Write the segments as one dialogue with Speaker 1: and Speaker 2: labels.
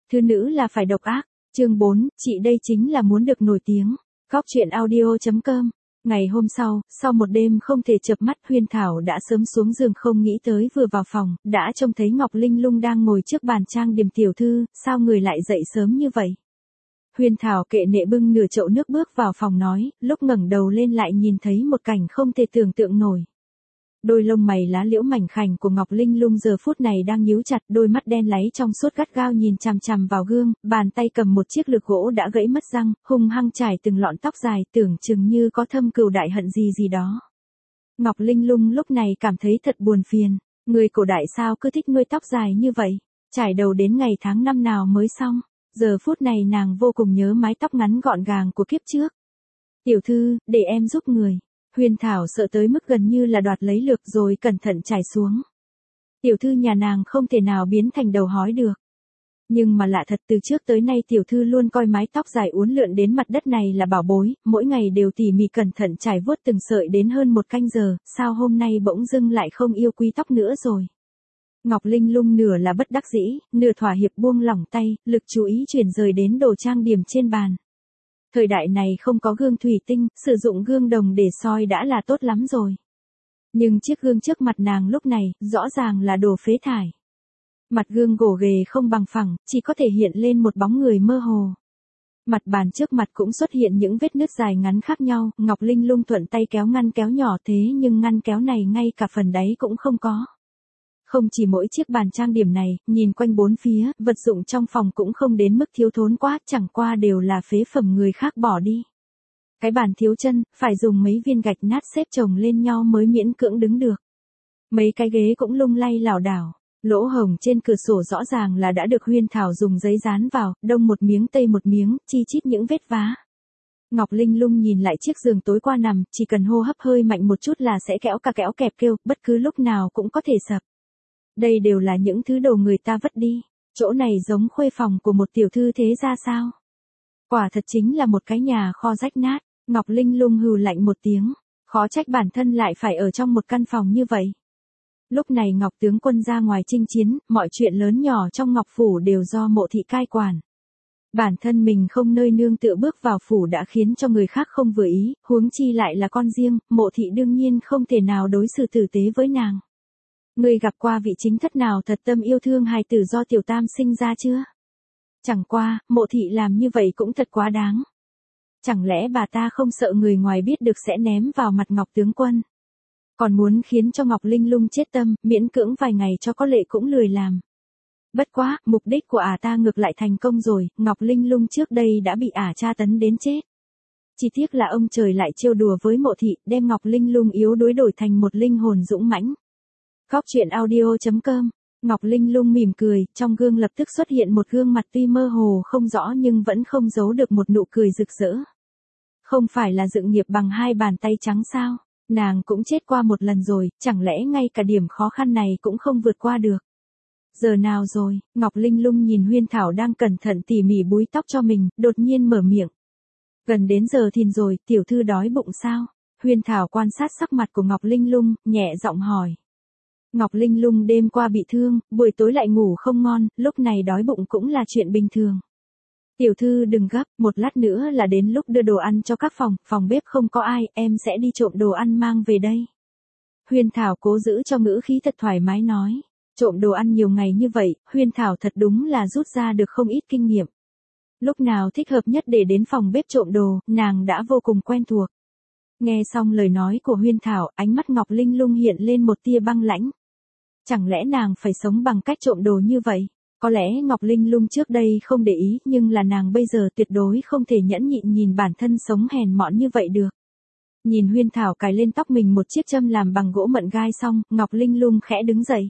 Speaker 1: Thứ nữ là phải độc ác. Chương 4, chị đây chính là muốn được nổi tiếng. Góc chuyện audio.com. Ngày hôm sau một đêm không thể chợp mắt, Huyên Thảo đã sớm xuống giường, không nghĩ tới vừa vào phòng, đã trông thấy Ngọc Linh Lung đang ngồi trước bàn trang điểm. Tiểu thư, sao người lại dậy sớm như vậy? Huyên Thảo kệ nệ bưng nửa chậu nước bước vào phòng nói, lúc ngẩng đầu lên lại nhìn thấy một cảnh không thể tưởng tượng nổi. Đôi lông mày lá liễu mảnh khảnh của Ngọc Linh Lung giờ phút này đang nhíu chặt, đôi mắt đen láy trong suốt gắt gao nhìn chằm chằm vào gương, bàn tay cầm một chiếc lược gỗ đã gãy mất răng, hung hăng chải từng lọn tóc dài, tưởng chừng như có thâm cừu đại hận gì đó. Ngọc Linh Lung lúc này cảm thấy thật buồn phiền, người cổ đại sao cứ thích nuôi tóc dài như vậy, chải đầu đến ngày tháng năm nào mới xong, giờ phút này nàng vô cùng nhớ mái tóc ngắn gọn gàng của kiếp trước. Tiểu thư, để em giúp người. Huyên Thảo sợ tới mức gần như là đoạt lấy lược rồi cẩn thận trải xuống. Tiểu thư nhà nàng không thể nào biến thành đầu hói được. Nhưng mà lạ thật, từ trước tới nay tiểu thư luôn coi mái tóc dài uốn lượn đến mặt đất này là bảo bối, mỗi ngày đều tỉ mỉ cẩn thận trải vuốt từng sợi đến hơn một canh giờ, sao hôm nay bỗng dưng lại không yêu quý tóc nữa rồi. Ngọc Linh Lung nửa là bất đắc dĩ, nửa thỏa hiệp buông lỏng tay, lực chú ý chuyển rời đến đồ trang điểm trên bàn. Thời đại này không có gương thủy tinh, sử dụng gương đồng để soi đã là tốt lắm rồi. Nhưng chiếc gương trước mặt nàng lúc này, rõ ràng là đồ phế thải. Mặt gương gồ ghề không bằng phẳng, chỉ có thể hiện lên một bóng người mơ hồ. Mặt bàn trước mặt cũng xuất hiện những vết nứt dài ngắn khác nhau, Ngọc Linh Lung thuận tay kéo ngăn kéo nhỏ, thế nhưng ngăn kéo này ngay cả phần đáy cũng không có. Không chỉ mỗi chiếc bàn trang điểm này, nhìn quanh bốn phía, vật dụng trong phòng cũng không đến mức thiếu thốn quá, chẳng qua đều là phế phẩm người khác bỏ đi. Cái bàn thiếu chân, phải dùng mấy viên gạch nát xếp chồng lên nhau mới miễn cưỡng đứng được. Mấy cái ghế cũng lung lay lảo đảo, lỗ hổng trên cửa sổ rõ ràng là đã được Huyên Thảo dùng giấy dán vào, đông một miếng tây một miếng, chi chít những vết vá. Ngọc Linh Lung nhìn lại chiếc giường tối qua nằm, chỉ cần hô hấp hơi mạnh một chút là sẽ kéo kẹp kêu, bất cứ lúc nào cũng có thể sập. Đây đều là những thứ đồ người ta vứt đi, chỗ này giống khuê phòng của một tiểu thư thế ra sao? Quả thật chính là một cái nhà kho rách nát. Ngọc Linh Lung hừ lạnh một tiếng, khó trách bản thân lại phải ở trong một căn phòng như vậy. Lúc này Ngọc tướng quân ra ngoài chinh chiến, mọi chuyện lớn nhỏ trong Ngọc phủ đều do Mộ thị cai quản. Bản thân mình không nơi nương tựa bước vào phủ đã khiến cho người khác không vừa ý, huống chi lại là con riêng, Mộ thị đương nhiên không thể nào đối xử tử tế với nàng. Ngươi gặp qua vị chính thất nào thật tâm yêu thương hài tử do tiểu tam sinh ra chưa? Chẳng qua, Mộ thị làm như vậy cũng thật quá đáng. Chẳng lẽ bà ta không sợ người ngoài biết được sẽ ném vào mặt Ngọc tướng quân? Còn muốn khiến cho Ngọc Linh Lung chết tâm, miễn cưỡng vài ngày cho có lệ cũng lười làm. Bất quá, mục đích của ta ngược lại thành công rồi, Ngọc Linh Lung trước đây đã bị tra tấn đến chết. Chỉ tiếc là ông trời lại trêu đùa với Mộ thị, đem Ngọc Linh Lung yếu đuối đổi thành một linh hồn dũng mãnh. Góc chuyện audio.com. Ngọc Linh Lung mỉm cười, trong gương lập tức xuất hiện một gương mặt tuy mơ hồ không rõ nhưng vẫn không giấu được một nụ cười rực rỡ. Không phải là dựng nghiệp bằng hai bàn tay trắng sao? Nàng cũng chết qua một lần rồi, chẳng lẽ ngay cả điểm khó khăn này cũng không vượt qua được? Giờ nào rồi? Ngọc Linh Lung nhìn Huyên Thảo đang cẩn thận tỉ mỉ búi tóc cho mình, đột nhiên mở miệng. Gần đến giờ thìn rồi, tiểu thư đói bụng sao? Huyên Thảo quan sát sắc mặt của Ngọc Linh Lung, nhẹ giọng hỏi. Ngọc Linh Lung đêm qua bị thương, buổi tối lại ngủ không ngon, lúc này đói bụng cũng là chuyện bình thường. Tiểu thư đừng gấp, một lát nữa là đến lúc đưa đồ ăn cho các phòng bếp không có ai, em sẽ đi trộm đồ ăn mang về đây. Huyên Thảo cố giữ cho ngữ khí thật thoải mái nói. Trộm đồ ăn nhiều ngày như vậy, Huyên Thảo thật đúng là rút ra được không ít kinh nghiệm. Lúc nào thích hợp nhất để đến phòng bếp trộm đồ, nàng đã vô cùng quen thuộc. Nghe xong lời nói của Huyên Thảo, ánh mắt Ngọc Linh Lung hiện lên một tia băng lãnh. Chẳng lẽ nàng phải sống bằng cách trộm đồ như vậy? Có lẽ Ngọc Linh Lung trước đây không để ý, nhưng là nàng bây giờ tuyệt đối không thể nhẫn nhịn nhìn bản thân sống hèn mọn như vậy được. Nhìn Huyên Thảo cài lên tóc mình một chiếc châm làm bằng gỗ mận gai xong, Ngọc Linh Lung khẽ đứng dậy.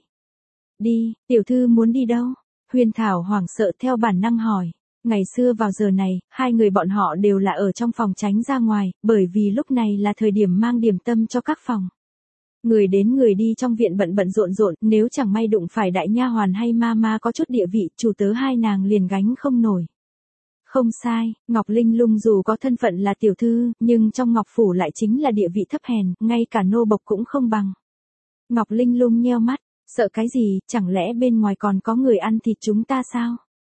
Speaker 1: Đi, tiểu thư muốn đi đâu? Huyên Thảo hoảng sợ theo bản năng hỏi. Ngày xưa vào giờ này, hai người bọn họ đều là ở trong phòng tránh ra ngoài, bởi vì lúc này là thời điểm mang điểm tâm cho các phòng. Người đến người đi trong viện bận rộn, nếu chẳng may đụng phải đại nha hoàn hay ma có chút địa vị, chủ tớ hai nàng liền gánh không nổi. Không sai, Ngọc Linh Lung dù có thân phận là tiểu thư, nhưng trong Ngọc phủ lại chính là địa vị thấp hèn, ngay cả nô bộc cũng không bằng. Ngọc Linh Lung nheo mắt, sợ cái gì, chẳng lẽ bên ngoài còn có người ăn thịt chúng ta sao?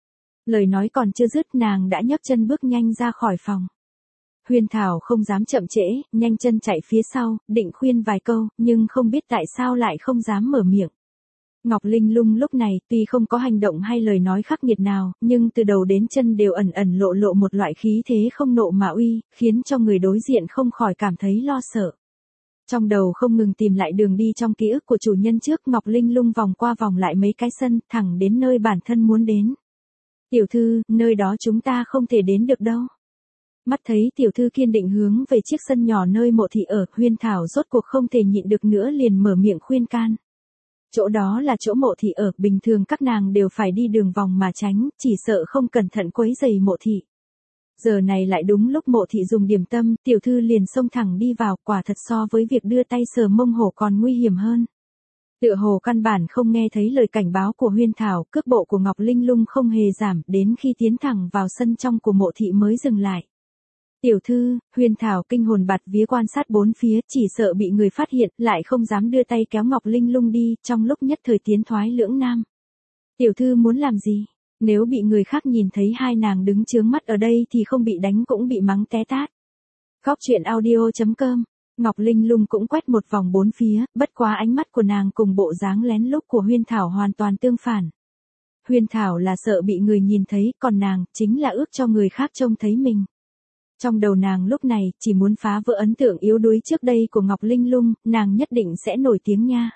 Speaker 1: Lời nói còn chưa dứt nàng đã nhấc chân bước nhanh ra khỏi phòng. Huyên Thảo không dám chậm trễ, nhanh chân chạy phía sau, định khuyên vài câu, nhưng không biết tại sao lại không dám mở miệng. Ngọc Linh Lung lúc này tuy không có hành động hay lời nói khắc nghiệt nào, nhưng từ đầu đến chân đều ẩn ẩn lộ lộ một loại khí thế không nộ mà uy, khiến cho người đối diện không khỏi cảm thấy lo sợ. Trong đầu không ngừng tìm lại đường đi trong ký ức của chủ nhân trước, Ngọc Linh Lung vòng qua vòng lại mấy cái sân, thẳng đến nơi bản thân muốn đến. Tiểu thư, nơi đó chúng ta không thể đến được đâu. Mắt thấy tiểu thư kiên định hướng về chiếc sân nhỏ nơi Mộ thị ở, Huyên Thảo rốt cuộc không thể nhịn được nữa liền mở miệng khuyên can. Chỗ đó là chỗ Mộ thị ở, bình thường các nàng đều phải đi đường vòng mà tránh, chỉ sợ không cẩn thận quấy rầy Mộ thị. Giờ này lại đúng lúc Mộ thị dùng điểm tâm, tiểu thư liền xông thẳng đi vào, quả thật so với việc đưa tay sờ mông hổ còn nguy hiểm hơn. Tựa hồ căn bản không nghe thấy lời cảnh báo của Huyên Thảo, cước bộ của Ngọc Linh Lung không hề giảm, đến khi tiến thẳng vào sân trong của Mộ thị mới dừng lại. Tiểu thư, Huyên Thảo kinh hồn bạt vía quan sát bốn phía, chỉ sợ bị người phát hiện, lại không dám đưa tay kéo Ngọc Linh Lung đi, trong lúc nhất thời tiến thoái lưỡng nan. Tiểu thư muốn làm gì? Nếu bị người khác nhìn thấy hai nàng đứng chướng mắt ở đây thì không bị đánh cũng bị mắng té tát. Khóc chuyện audio.com. Ngọc Linh Lung cũng quét một vòng bốn phía, bất quá ánh mắt của nàng cùng bộ dáng lén lút của Huyên Thảo hoàn toàn tương phản. Huyên Thảo là sợ bị người nhìn thấy, còn nàng, chính là ước cho người khác trông thấy mình. Trong đầu nàng lúc này, chỉ muốn phá vỡ ấn tượng yếu đuối trước đây của Ngọc Linh Lung, nàng nhất định sẽ nổi tiếng nha.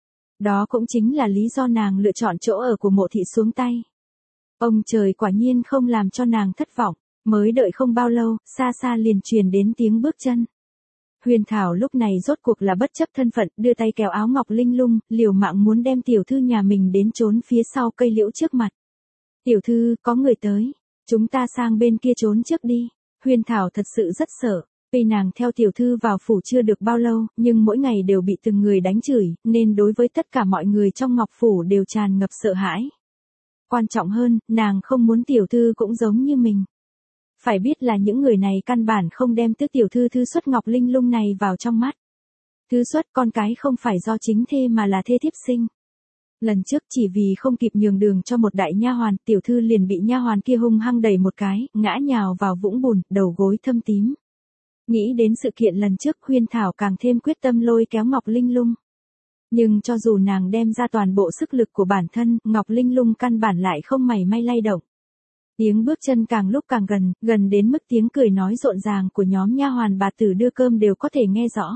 Speaker 1: Đó cũng chính là lý do nàng lựa chọn chỗ ở của Mộ thị xuống tay. Ông trời quả nhiên không làm cho nàng thất vọng, mới đợi không bao lâu, xa xa liền truyền đến tiếng bước chân. Huyên Thảo lúc này rốt cuộc là bất chấp thân phận, đưa tay kéo áo Ngọc Linh Lung, liều mạng muốn đem tiểu thư nhà mình đến trốn phía sau cây liễu trước mặt. Tiểu thư, có người tới, chúng ta sang bên kia trốn trước đi. Huyên Thảo thật sự rất sợ, vì nàng theo tiểu thư vào phủ chưa được bao lâu, nhưng mỗi ngày đều bị từng người đánh chửi, nên đối với tất cả mọi người trong Ngọc phủ đều tràn ngập sợ hãi. Quan trọng hơn, nàng không muốn tiểu thư cũng giống như mình. Phải biết là những người này căn bản không đem tước tiểu thư Thư Xuất Ngọc Linh Lung này vào trong mắt. Thư Xuất con cái không phải do chính thê mà là thê thiếp sinh. Lần trước chỉ vì không kịp nhường đường cho một đại nha hoàn, tiểu thư liền bị nha hoàn kia hung hăng đẩy một cái, ngã nhào vào vũng bùn, đầu gối thâm tím. Nghĩ đến sự kiện lần trước, Huyên Thảo càng thêm quyết tâm lôi kéo Ngọc Linh Lung. Nhưng cho dù nàng đem ra toàn bộ sức lực của bản thân, Ngọc Linh Lung căn bản lại không mảy may lay động. Tiếng bước chân càng lúc càng gần, gần đến mức tiếng cười nói rộn ràng của nhóm nha hoàn bà tử đưa cơm đều có thể nghe rõ.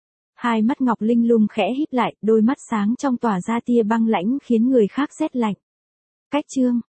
Speaker 1: Hai mắt Ngọc Linh Lung khẽ híp lại, đôi mắt sáng trong tỏa ra tia băng lãnh khiến người khác rét lạnh. Cách chương